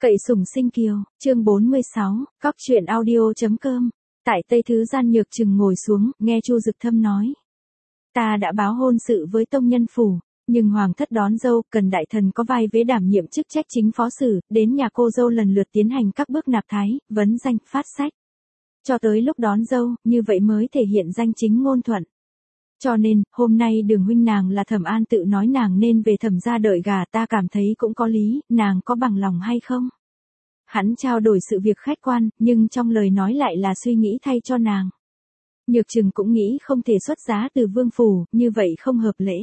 Cậy sủng sinh kiều, chương 46, cóc truyện audio.com. Tại Tây Thứ Gian Nhược Trừng ngồi xuống, nghe Chu Dực Thâm nói. Ta đã báo hôn sự với tông nhân phủ, nhưng hoàng thất đón dâu, cần đại thần có vai vế đảm nhiệm chức trách chính phó sử, đến nhà cô dâu lần lượt tiến hành các bước nạp thái, vấn danh, phát sách. Cho tới lúc đón dâu, như vậy mới thể hiện danh chính ngôn thuận. Cho nên, hôm nay Đường huynh nàng là Thẩm An tự nói nàng nên về Thẩm gia đợi gả, ta cảm thấy cũng có lý, nàng có bằng lòng hay không? Hắn trao đổi sự việc khách quan, nhưng trong lời nói lại là suy nghĩ thay cho nàng. Nhược Trừng cũng nghĩ không thể xuất giá từ vương phủ, như vậy không hợp lễ.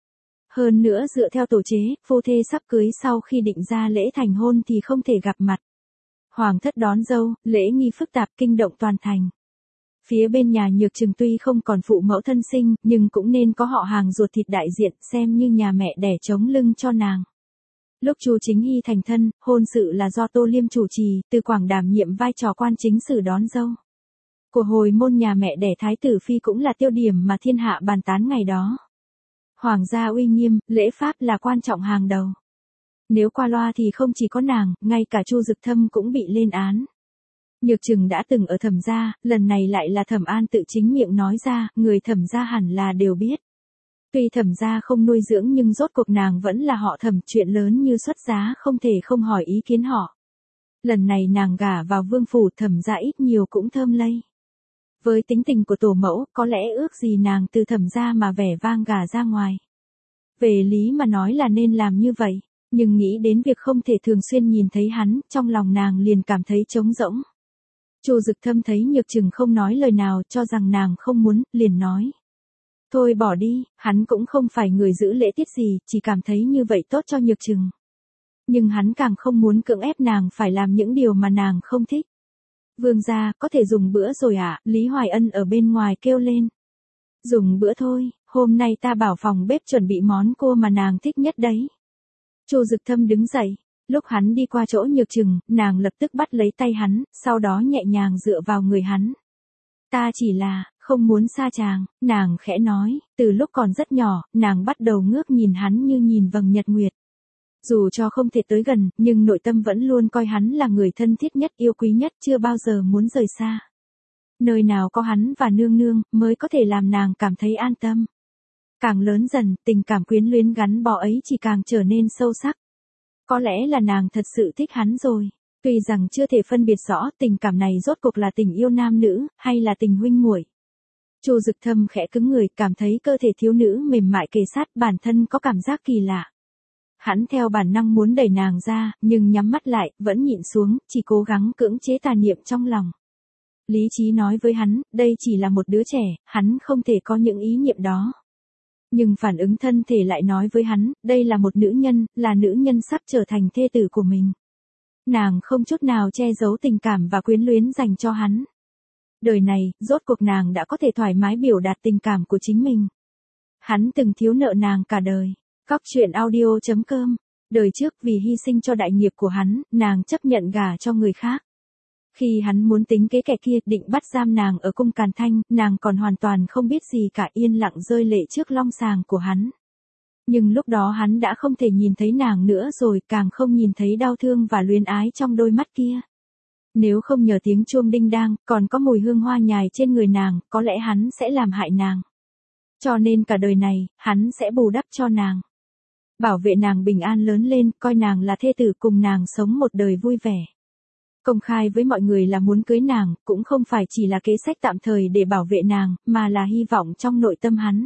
Hơn nữa dựa theo tổ chế, phu thê sắp cưới sau khi định ra lễ thành hôn thì không thể gặp mặt. Hoàng thất đón dâu, lễ nghi phức tạp kinh động toàn thành. Phía bên nhà Nhược Trừng tuy không còn phụ mẫu thân sinh, nhưng cũng nên có họ hàng ruột thịt đại diện, xem như nhà mẹ đẻ chống lưng cho nàng. Lúc Chu Chính Hy thành thân, hôn sự là do Tô Liêm chủ trì, Từ Quảng đảm nhiệm vai trò quan chính sử đón dâu. Của hồi môn nhà mẹ đẻ Thái tử Phi cũng là tiêu điểm mà thiên hạ bàn tán ngày đó. Hoàng gia uy nghiêm, lễ pháp là quan trọng hàng đầu. Nếu qua loa thì không chỉ có nàng, ngay cả Chu Dực Thâm cũng bị lên án. Nhược Trừng đã từng ở Thẩm gia, lần này lại là Thẩm An tự chính miệng nói ra, người Thẩm gia hẳn là đều biết. Tuy Thẩm gia không nuôi dưỡng nhưng rốt cuộc nàng vẫn là họ Thẩm, chuyện lớn như xuất giá không thể không hỏi ý kiến họ. Lần này nàng gả vào vương phủ, Thẩm gia ít nhiều cũng thơm lây. Với tính tình của tổ mẫu, có lẽ ước gì nàng từ Thẩm gia mà vẻ vang gả ra ngoài. Về lý mà nói là nên làm như vậy, nhưng nghĩ đến việc không thể thường xuyên nhìn thấy hắn, trong lòng nàng liền cảm thấy trống rỗng. Chu Dực Thâm thấy Nhược Trừng không nói lời nào, cho rằng nàng không muốn, liền nói. Thôi bỏ đi, hắn cũng không phải người giữ lễ tiết gì, chỉ cảm thấy như vậy tốt cho Nhược Trừng. Nhưng hắn càng không muốn cưỡng ép nàng phải làm những điều mà nàng không thích. Vương gia, có thể dùng bữa rồi ạ, Lý Hoài Ân ở bên ngoài kêu lên. Dùng bữa thôi, hôm nay ta bảo phòng bếp chuẩn bị món cua mà nàng thích nhất đấy. Chu Dực Thâm đứng dậy. Lúc hắn đi qua chỗ Nhược Trừng, nàng lập tức bắt lấy tay hắn, sau đó nhẹ nhàng dựa vào người hắn. Ta chỉ là, không muốn xa chàng, nàng khẽ nói, từ lúc còn rất nhỏ, nàng bắt đầu ngước nhìn hắn như nhìn vầng nhật nguyệt. Dù cho không thể tới gần, nhưng nội tâm vẫn luôn coi hắn là người thân thiết nhất, yêu quý nhất, chưa bao giờ muốn rời xa. Nơi nào có hắn và nương nương, mới có thể làm nàng cảm thấy an tâm. Càng lớn dần, tình cảm quyến luyến gắn bó ấy chỉ càng trở nên sâu sắc. Có lẽ là nàng thật sự thích hắn rồi. Tuy rằng chưa thể phân biệt rõ tình cảm này rốt cuộc là tình yêu nam nữ, hay là tình huynh muội. Chu Dực Thâm khẽ cứng người, cảm thấy cơ thể thiếu nữ mềm mại kề sát, bản thân có cảm giác kỳ lạ. Hắn theo bản năng muốn đẩy nàng ra, nhưng nhắm mắt lại, vẫn nhịn xuống, chỉ cố gắng cưỡng chế tà niệm trong lòng. Lý trí nói với hắn, đây chỉ là một đứa trẻ, hắn không thể có những ý niệm đó. Nhưng phản ứng thân thể lại nói với hắn, đây là một nữ nhân, là nữ nhân sắp trở thành thê tử của mình. Nàng không chút nào che giấu tình cảm và quyến luyến dành cho hắn. Đời này, rốt cuộc nàng đã có thể thoải mái biểu đạt tình cảm của chính mình. Hắn từng thiếu nợ nàng cả đời. Cóc truyện audio.com. Đời trước vì hy sinh cho đại nghiệp của hắn, nàng chấp nhận gả cho người khác. Khi hắn muốn tính kế kẻ kia, định bắt giam nàng ở cung Càn Thanh, nàng còn hoàn toàn không biết gì cả, yên lặng rơi lệ trước long sàng của hắn. Nhưng lúc đó hắn đã không thể nhìn thấy nàng nữa rồi, càng không nhìn thấy đau thương và luyến ái trong đôi mắt kia. Nếu không nhờ tiếng chuông đinh đang, còn có mùi hương hoa nhài trên người nàng, có lẽ hắn sẽ làm hại nàng. Cho nên cả đời này, hắn sẽ bù đắp cho nàng. Bảo vệ nàng bình an lớn lên, coi nàng là thê tử, cùng nàng sống một đời vui vẻ. Công khai với mọi người là muốn cưới nàng, cũng không phải chỉ là kế sách tạm thời để bảo vệ nàng, mà là hy vọng trong nội tâm hắn.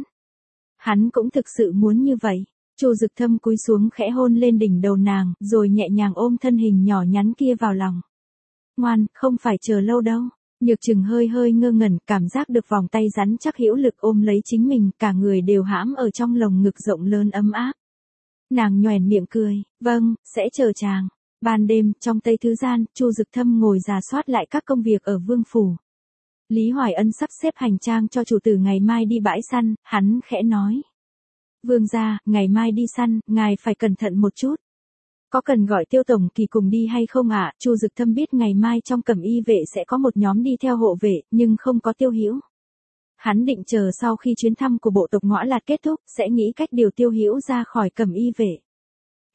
Hắn cũng thực sự muốn như vậy. Chu Dực Thâm cúi xuống khẽ hôn lên đỉnh đầu nàng, rồi nhẹ nhàng ôm thân hình nhỏ nhắn kia vào lòng. Ngoan, không phải chờ lâu đâu. Nhược Trừng hơi hơi ngơ ngẩn, cảm giác được vòng tay rắn chắc hữu lực ôm lấy chính mình, cả người đều hãm ở trong lồng ngực rộng lớn ấm áp. Nàng nhoẻn miệng cười, vâng, sẽ chờ chàng. Ban đêm, trong Tây Thứ Gian, Chu Dực Thâm ngồi rà soát lại các công việc ở vương phủ. Lý Hoài Ân sắp xếp hành trang cho chủ tử ngày mai đi bãi săn, hắn khẽ nói. Vương gia, ngày mai đi săn, ngài phải cẩn thận một chút. Có cần gọi Tiêu tổng kỳ cùng đi hay không ạ? Chu Dực Thâm biết ngày mai trong Cẩm Y vệ sẽ có một nhóm đi theo hộ vệ, nhưng không có Tiêu Hữu. Hắn định chờ sau khi chuyến thăm của bộ tộc Ngõa Lạt kết thúc, sẽ nghĩ cách điều Tiêu Hữu ra khỏi Cẩm Y vệ.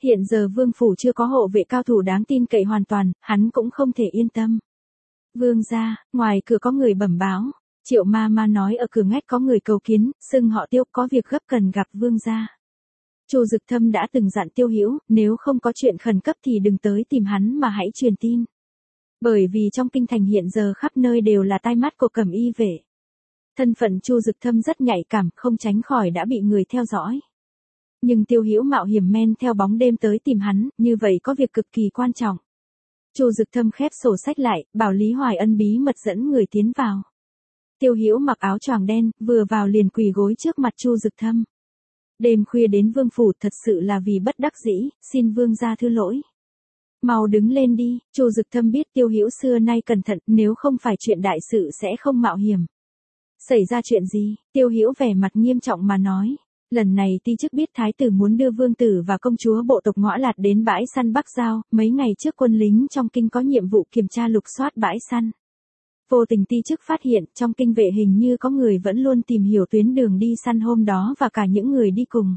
Hiện giờ vương phủ chưa có hộ vệ cao thủ đáng tin cậy hoàn toàn, hắn cũng không thể yên tâm. Vương gia, ngoài cửa có người bẩm báo. Triệu ma ma nói ở cửa ngách có người cầu kiến, xưng họ Tiêu, có việc gấp cần gặp vương gia. Chu Dực Thâm đã từng dặn Tiêu Hữu, nếu không có chuyện khẩn cấp thì đừng tới tìm hắn mà hãy truyền tin. Bởi vì trong kinh thành hiện giờ khắp nơi đều là tai mắt của Cẩm Y vệ. Thân phận Chu Dực Thâm rất nhạy cảm, không tránh khỏi đã bị người theo dõi. Nhưng Tiêu Hữu mạo hiểm men theo bóng đêm tới tìm hắn, như vậy có việc cực kỳ quan trọng. Chu Dực Thâm khép sổ sách lại, bảo Lý Hoài Ân bí mật dẫn người tiến vào. Tiêu Hữu mặc áo choàng đen, vừa vào liền quỳ gối trước mặt Chu Dực Thâm. Đêm khuya đến vương phủ thật sự là vì bất đắc dĩ, xin vương gia thứ lỗi. Mau đứng lên đi, Chu Dực Thâm biết Tiêu Hữu xưa nay cẩn thận, nếu không phải chuyện đại sự sẽ không mạo hiểm. Xảy ra chuyện gì? Tiêu Hữu vẻ mặt nghiêm trọng mà nói. Lần này ti chức biết thái tử muốn đưa vương tử và công chúa bộ tộc Ngõa Lạt đến bãi săn Bắc Giao, mấy ngày trước quân lính trong kinh có nhiệm vụ kiểm tra lục soát bãi săn. Vô tình ti chức phát hiện trong kinh vệ hình như có người vẫn luôn tìm hiểu tuyến đường đi săn hôm đó và cả những người đi cùng.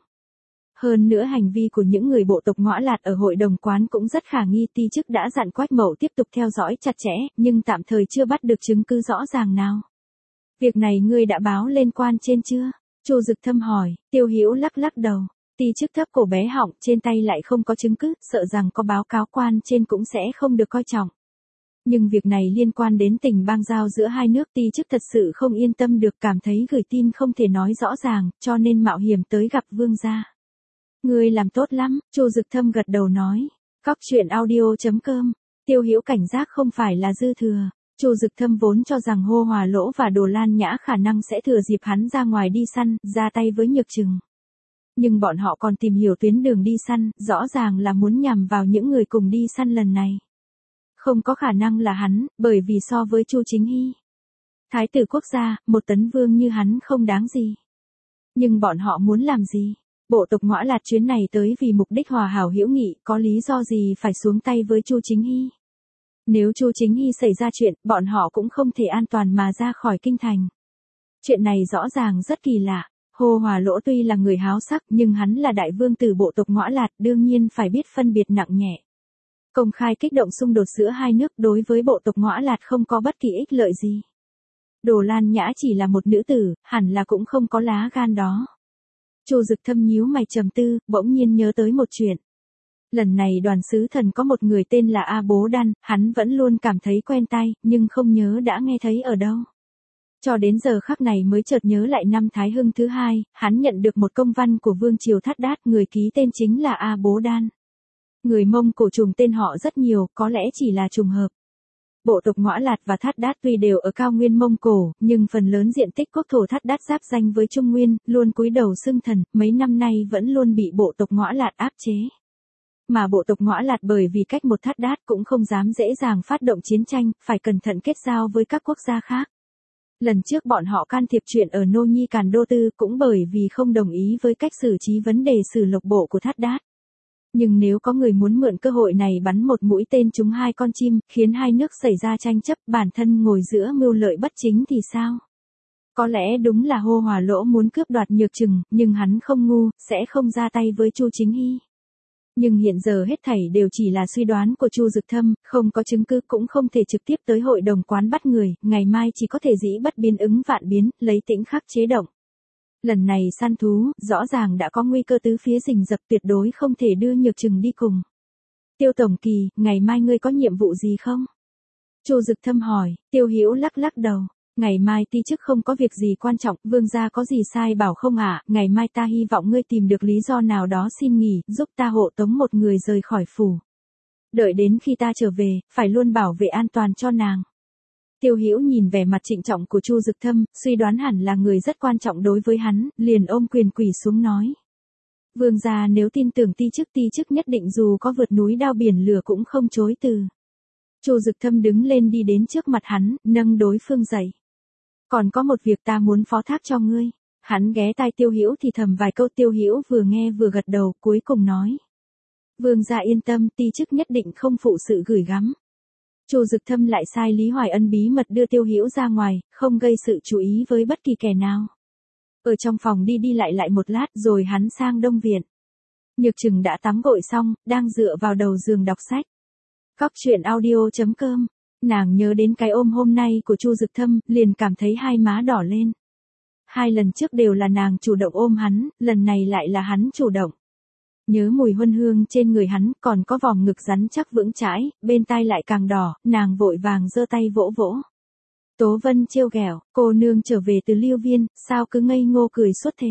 Hơn nữa hành vi của những người bộ tộc Ngõa Lạt ở hội đồng quán cũng rất khả nghi. Ti chức đã dặn Quách Mậu tiếp tục theo dõi chặt chẽ, nhưng tạm thời chưa bắt được chứng cứ rõ ràng nào. Việc này ngươi đã báo lên quan trên chưa? Chu Dực Thâm hỏi. Tiêu Hữu lắc lắc đầu. Ti chức thấp cổ bé họng, trên tay lại không có chứng cứ, sợ rằng có báo cáo quan trên cũng sẽ không được coi trọng. Nhưng việc này liên quan đến tình bang giao giữa hai nước, ti chức thật sự không yên tâm được, cảm thấy gửi tin không thể nói rõ ràng, cho nên mạo hiểm tới gặp vương gia. Ngươi làm tốt lắm, Chu Dực Thâm gật đầu nói. Cóc truyện audio.com. Tiêu Hữu cảnh giác không phải là dư thừa. Chu Dực Thâm vốn cho rằng Hô Hòa Lỗ và Đồ Lan Nhã khả năng sẽ thừa dịp hắn ra ngoài đi săn, ra tay với Nhược Trừng. Nhưng bọn họ còn tìm hiểu tuyến đường đi săn, rõ ràng là muốn nhằm vào những người cùng đi săn lần này. Không có khả năng là hắn, bởi vì so với Chu Chính Hy, thái tử quốc gia, một tấn vương như hắn không đáng gì. Nhưng bọn họ muốn làm gì? Bộ tộc Ngõa Lạt chuyến này tới vì mục đích hòa hảo hữu nghị, có lý do gì phải xuống tay với Chu Chính Hy? Nếu Chu Chính Hy xảy ra chuyện, bọn họ cũng không thể an toàn mà ra khỏi kinh thành. Chuyện này rõ ràng rất kỳ lạ. Hô Hòa Lỗ tuy là người háo sắc, nhưng hắn là đại vương tử bộ tộc Ngõa Lạt, đương nhiên phải biết phân biệt nặng nhẹ. Công khai kích động xung đột giữa hai nước đối với bộ tộc Ngõa Lạt không có bất kỳ ích lợi gì. Đồ Lan Nhã chỉ là một nữ tử, hẳn là cũng không có lá gan đó. Chu Dực Thâm nhíu mày trầm tư, bỗng nhiên nhớ tới một chuyện. Lần này đoàn sứ thần có một người tên là A Bố Đan, hắn vẫn luôn cảm thấy quen tai, nhưng không nhớ đã nghe thấy ở đâu. Cho đến giờ khắc này mới chợt nhớ lại năm Thái Hưng thứ hai, hắn nhận được một công văn của Vương Triều Thát Đát, người ký tên chính là A Bố Đan. Người Mông Cổ trùng tên họ rất nhiều, có lẽ chỉ là trùng hợp. Bộ tộc Ngõa Lạt và Thát Đát tuy đều ở cao nguyên Mông Cổ, nhưng phần lớn diện tích quốc thổ Thát Đát giáp danh với Trung Nguyên, luôn cúi đầu xưng thần, mấy năm nay vẫn luôn bị bộ tộc Ngõa Lạt áp chế. Mà bộ tộc Ngõa Lạt bởi vì cách một Thát Đát cũng không dám dễ dàng phát động chiến tranh, phải cẩn thận kết giao với các quốc gia khác. Lần trước bọn họ can thiệp chuyện ở Nô Nhi Càn Đô Tư cũng bởi vì không đồng ý với cách xử trí vấn đề xử lộc bộ của Thát Đát. Nhưng nếu có người muốn mượn cơ hội này bắn một mũi tên trúng hai con chim, khiến hai nước xảy ra tranh chấp, bản thân ngồi giữa mưu lợi bất chính thì sao? Có lẽ đúng là Hô Hòa Lỗ muốn cướp đoạt Nhược Trừng, nhưng hắn không ngu, sẽ không ra tay với Chu Chính Hy. Nhưng hiện giờ hết thảy đều chỉ là suy đoán của Chu Dực Thâm, không có chứng cứ cũng không thể trực tiếp tới hội đồng quán bắt người, ngày mai chỉ có thể dĩ bất biến ứng vạn biến, lấy tĩnh khắc chế động. Lần này săn thú, rõ ràng đã có nguy cơ tứ phía rình rập, tuyệt đối không thể đưa Nhược Trừng đi cùng. Tiêu Tổng Kỳ, ngày mai ngươi có nhiệm vụ gì không? Chu Dực Thâm hỏi. Tiêu Hữu lắc lắc đầu. Ngày mai ti chức không có việc gì quan trọng, vương gia có gì sai bảo không ạ? Ngày mai ta hy vọng ngươi tìm được lý do nào đó xin nghỉ, giúp ta hộ tống một người rời khỏi phủ. Đợi đến khi ta trở về, phải luôn bảo vệ an toàn cho nàng. Tiêu Hữu nhìn vẻ mặt trịnh trọng của Chu Dực Thâm, suy đoán hẳn là người rất quan trọng đối với hắn, liền ôm quyền quỳ xuống nói. Vương gia nếu tin tưởng ti chức nhất định dù có vượt núi đao biển lửa cũng không chối từ. Chu Dực Thâm đứng lên đi đến trước mặt hắn, nâng đối phương dậy. Còn có một việc ta muốn phó thác cho ngươi. Hắn ghé tai Tiêu Hữu thì thầm vài câu, Tiêu Hữu vừa nghe vừa gật đầu, cuối cùng nói. Vương gia yên tâm, ti chức nhất định không phụ sự gửi gắm. Chu Dực Thâm lại sai Lý Hoài Ân bí mật đưa Tiêu Hữu ra ngoài, không gây sự chú ý với bất kỳ kẻ nào. Ở trong phòng đi lại một lát rồi hắn sang Đông Viện. Nhược Trừng đã tắm gội xong, đang dựa vào đầu giường đọc sách. Cóc truyện audio.com. Nàng nhớ đến cái ôm hôm nay của Chu Dực Thâm, liền cảm thấy hai má đỏ lên. 2 lần trước đều là nàng chủ động ôm hắn, lần này lại là hắn chủ động. Nhớ mùi huân hương trên người hắn, còn có vòng ngực rắn chắc vững chãi, bên tai lại càng đỏ, nàng vội vàng giơ tay vỗ vỗ. Tố Vân trêu ghẹo, cô nương trở về từ Lưu Viên, sao cứ ngây ngô cười suốt thế?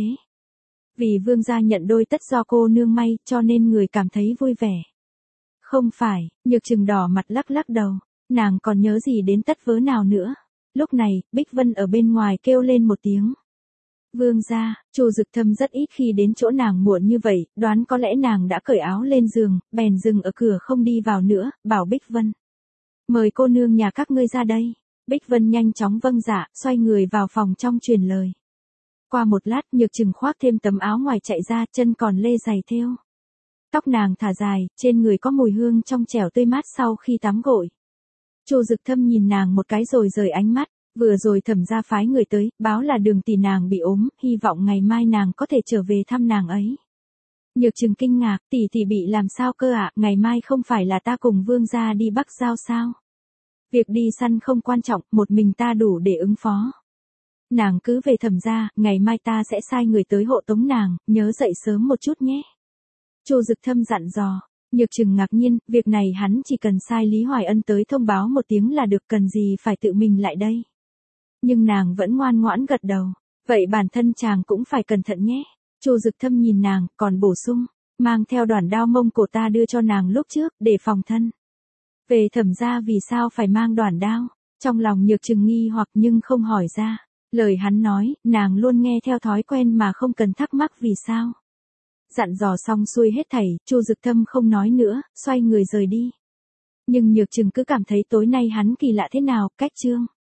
Vì vương gia nhận đôi tất do cô nương may, cho nên người cảm thấy vui vẻ. Không phải, Nhược Trừng đỏ mặt lắc lắc đầu, nàng còn nhớ gì đến tất vớ nào nữa. Lúc này, Bích Vân ở bên ngoài kêu lên một tiếng. Vương gia, Chu Dực Thâm rất ít khi đến chỗ nàng muộn như vậy, đoán có lẽ nàng đã cởi áo lên giường, bèn dừng ở cửa không đi vào nữa, bảo Bích Vân. Mời cô nương nhà các ngươi ra đây. Bích Vân nhanh chóng vâng dạ, xoay người vào phòng trong truyền lời. Qua một lát, Nhược Trừng khoác thêm tấm áo ngoài chạy ra, chân còn lê giày thêu. Tóc nàng thả dài, trên người có mùi hương trong trẻo tươi mát sau khi tắm gội. Chu Dực Thâm nhìn nàng một cái rồi rời ánh mắt, vừa rồi Thẩm gia phái người tới, báo là Đường tỷ nàng bị ốm, hy vọng ngày mai nàng có thể trở về thăm nàng ấy. Nhược Trừng kinh ngạc, tỷ tỷ bị làm sao cơ ạ, ngày mai không phải là ta cùng vương gia đi Bắc Giao sao? Việc đi săn không quan trọng, một mình ta đủ để ứng phó. Nàng cứ về Thẩm gia, ngày mai ta sẽ sai người tới hộ tống nàng, nhớ dậy sớm một chút nhé. Chu Dực Thâm dặn dò. Nhược Trừng ngạc nhiên, việc này hắn chỉ cần sai Lý Hoài Ân tới thông báo một tiếng là được, cần gì phải tự mình lại đây. Nhưng nàng vẫn ngoan ngoãn gật đầu. Vậy bản thân chàng cũng phải cẩn thận nhé. Chu Dực Thâm nhìn nàng, còn bổ sung, mang theo đoản đao mông cổ ta đưa cho nàng lúc trước, để phòng thân. Về Thẩm gia vì sao phải mang đoản đao? Trong lòng Nhược Trừng nghi hoặc nhưng không hỏi ra. Lời hắn nói, nàng luôn nghe theo thói quen mà không cần thắc mắc vì sao. Dặn dò xong xuôi hết thảy, Chu Dực Thâm không nói nữa, xoay người rời đi. Nhưng Nhược Trừng cứ cảm thấy tối nay hắn kỳ lạ thế nào, cách chương.